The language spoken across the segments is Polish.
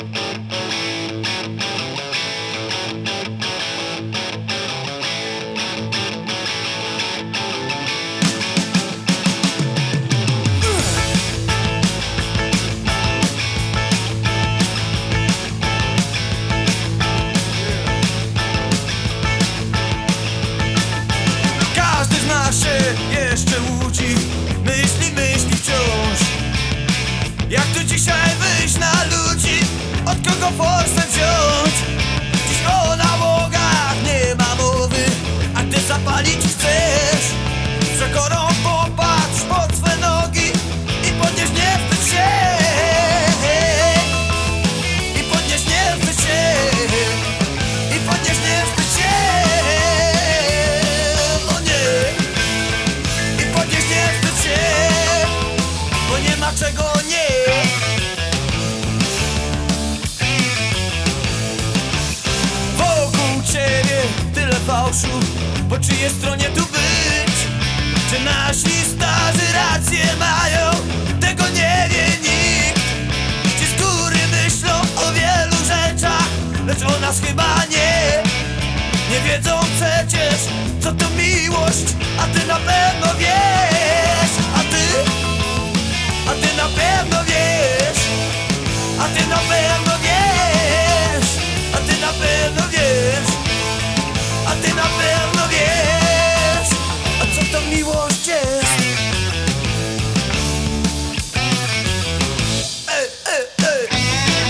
Jeszcze łudzi, myśli wciąż. Jak tu dzisiaj wyjść na ludzi? Od kogo forsę wziąć? Dziś o nałogach nie ma mowy, a gdy zapalić chcesz, z przekorą popatrz pod swe nogi i podnieś nie wstydź się. I podnieś nie wstydź się. I podnieś nie wstydź się. Bo nie ma czego nie. Wokół ciebie tyle fałszu, po czyjej stronie tu być? Czy nasi starzy rację mają? Tego nie wie nikt. Ci z góry myślą o wielu rzeczach, lecz o nas chyba nie. Nie wiedzą przecież, co to miłość, a ty na pewno wiesz. A ty na pewno wiesz. A ty na pewno wiesz. A ty na pewno wiesz. A ty na pewno wiesz. A co to miłość jest? Ej, ej, ej.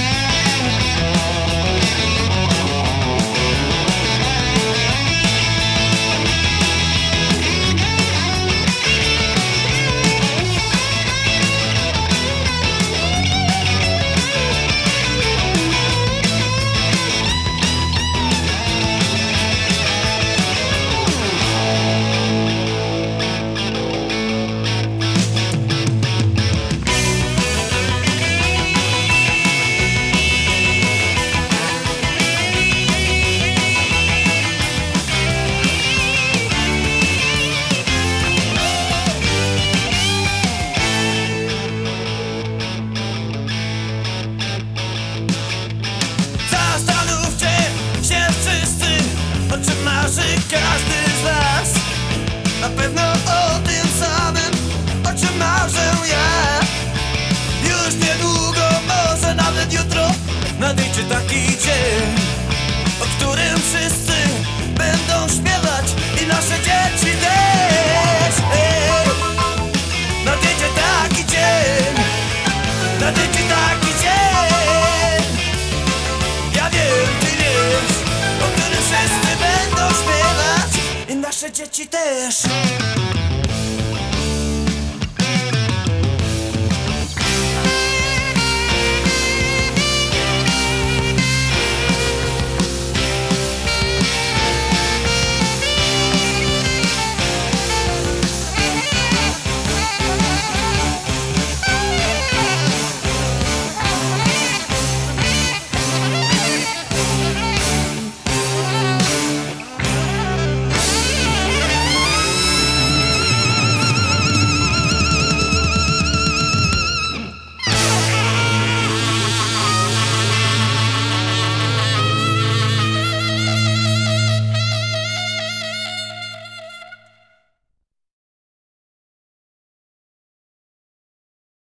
O czym marzy każdy z was? Na pewno o tym samym, o czym marzę ja. Już niedługo, może nawet jutro, nadejdzie taki dzień, o którym wszyscy będą śpiewać i nasze dzieci też. Nadejdzie taki dzień, nadejdzie taki dzień. Ja wiem, ty wiesz, o którym wszyscy będą śpiewać i nasze dzieci też.